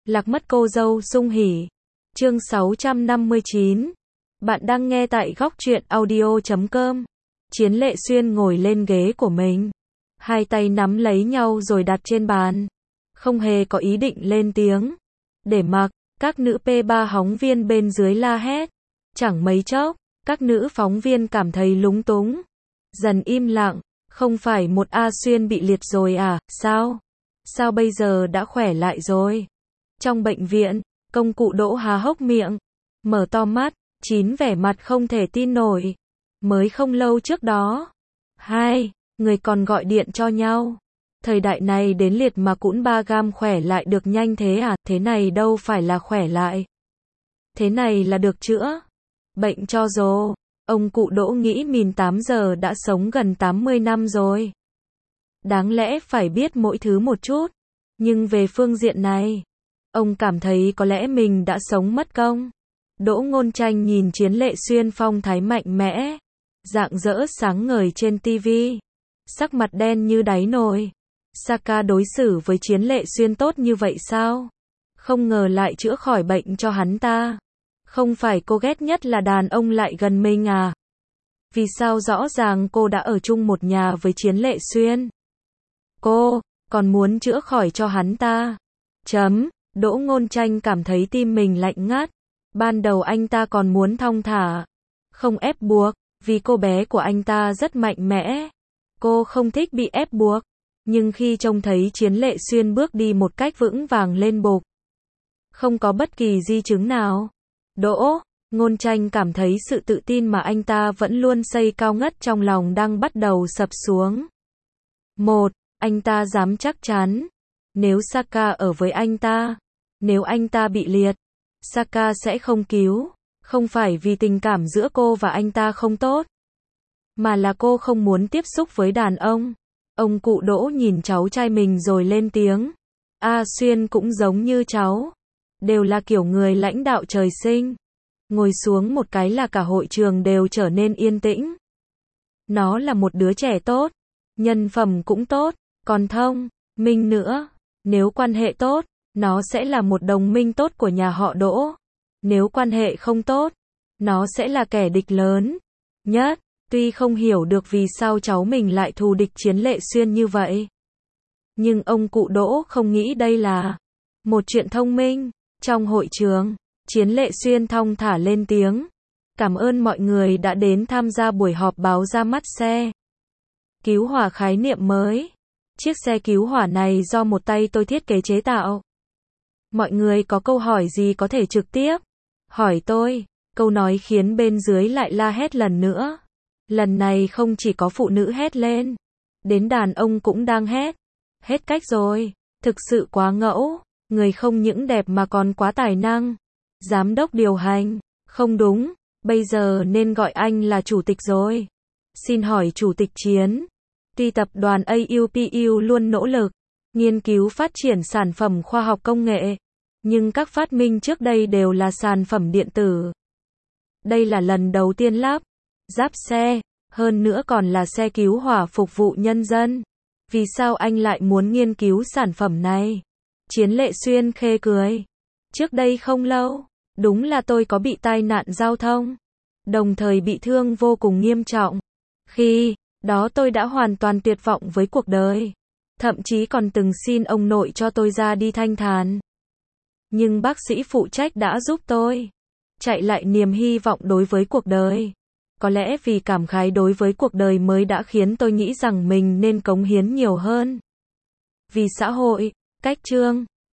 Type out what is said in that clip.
Lạc mất cô dâu sung hỉ. Chương 659. Bạn đang nghe tại góc truyện audio.com. Chiến Lệ Xuyên ngồi lên ghế của mình, hai tay nắm lấy nhau rồi đặt trên bàn, không hề có ý định lên tiếng. Để mặc các nữ P3 hóng viên bên dưới la hét. Chẳng mấy chốc, các nữ phóng viên cảm thấy lúng túng, dần im lặng. Không phải một A Xuyên bị liệt rồi à? Sao bây giờ đã khỏe lại rồi? Trong bệnh viện, công cụ Đỗ há hốc miệng, mở to mắt, chín vẻ mặt không thể tin nổi. Mới không lâu trước đó, hai người còn gọi điện cho nhau. Thời đại này đến liệt mà cũng 3 gam khỏe lại được nhanh thế à? Thế này đâu phải là khỏe lại. Thế này là được chữa. Bệnh cho rồ. Ông cụ Đỗ nghĩ mình 8 giờ đã sống gần 80 năm rồi. Đáng lẽ phải biết mỗi thứ một chút. Nhưng về phương diện này, ông cảm thấy có lẽ mình đã sống mất công. Đỗ Ngôn Tranh nhìn Chiến Lệ Xuyên phong thái mạnh mẽ, rạng rỡ sáng ngời trên tivi, sắc mặt đen như đáy nồi. Saka đối xử với Chiến Lệ Xuyên tốt như vậy sao? Không ngờ lại chữa khỏi bệnh cho hắn ta. Không phải cô ghét nhất là đàn ông lại gần mình à? Vì sao rõ ràng cô đã ở chung một nhà với Chiến Lệ Xuyên? Cô còn muốn chữa khỏi cho hắn ta. Đỗ Ngôn Tranh cảm thấy tim mình lạnh ngắt. Ban đầu anh ta còn muốn thong thả, không ép buộc, vì cô bé của anh ta rất mạnh mẽ. Cô không thích bị ép buộc. Nhưng khi trông thấy Chiến Lệ Xuyên bước đi một cách vững vàng lên bục, không có bất kỳ di chứng nào, Đỗ Ngôn Tranh cảm thấy sự tự tin mà anh ta vẫn luôn xây cao ngất trong lòng đang bắt đầu sập xuống. Anh ta dám chắc chắn, nếu Saka ở với anh ta, nếu anh ta bị liệt, Saka sẽ không cứu. Không phải vì tình cảm giữa cô và anh ta không tốt, mà là cô không muốn tiếp xúc với đàn ông. Ông cụ Đỗ nhìn cháu trai mình rồi lên tiếng. A Xuyên cũng giống như cháu, đều là kiểu người lãnh đạo trời sinh. Ngồi xuống một cái là cả hội trường đều trở nên yên tĩnh. Nó là một đứa trẻ tốt, nhân phẩm cũng tốt, còn thông minh nữa. Nếu quan hệ tốt, nó sẽ là một đồng minh tốt của nhà họ Đỗ. Nếu quan hệ không tốt, nó sẽ là kẻ địch lớn nhất. Tuy không hiểu được vì sao cháu mình lại thù địch Chiến Lệ Xuyên như vậy, nhưng ông cụ Đỗ không nghĩ đây là một chuyện thông minh. Trong hội trường, Chiến Lệ Xuyên thong thả lên tiếng. Cảm ơn mọi người đã đến tham gia buổi họp báo ra mắt xe cứu hỏa khái niệm mới. Chiếc xe cứu hỏa này do một tay tôi thiết kế chế tạo. Mọi người có câu hỏi gì có thể trực tiếp hỏi tôi. Câu nói khiến bên dưới lại la hét lần nữa. Lần này không chỉ có phụ nữ hét lên, đến đàn ông cũng đang hét. Hết cách rồi, thực sự quá ngẫu. Người không những đẹp mà còn quá tài năng. Giám đốc điều hành, không đúng, bây giờ nên gọi anh là chủ tịch rồi. Xin hỏi chủ tịch Chiến, tuy tập đoàn AUPU luôn nỗ lực nghiên cứu phát triển sản phẩm khoa học công nghệ, nhưng các phát minh trước đây đều là sản phẩm điện tử. Đây là lần đầu tiên lắp ráp xe, hơn nữa còn là xe cứu hỏa phục vụ nhân dân. Vì sao anh lại muốn nghiên cứu sản phẩm này? Chiến Lệ Xuyên khê cười. Trước đây không lâu, đúng là tôi có bị tai nạn giao thông, đồng thời bị thương vô cùng nghiêm trọng. Khi đó tôi đã hoàn toàn tuyệt vọng với cuộc đời, thậm chí còn từng xin ông nội cho tôi ra đi thanh thản. Nhưng bác sĩ phụ trách đã giúp tôi chạy lại niềm hy vọng đối với cuộc đời. Có lẽ vì cảm khái đối với cuộc đời mới đã khiến tôi nghĩ rằng mình nên cống hiến nhiều hơn vì xã hội. Cách chương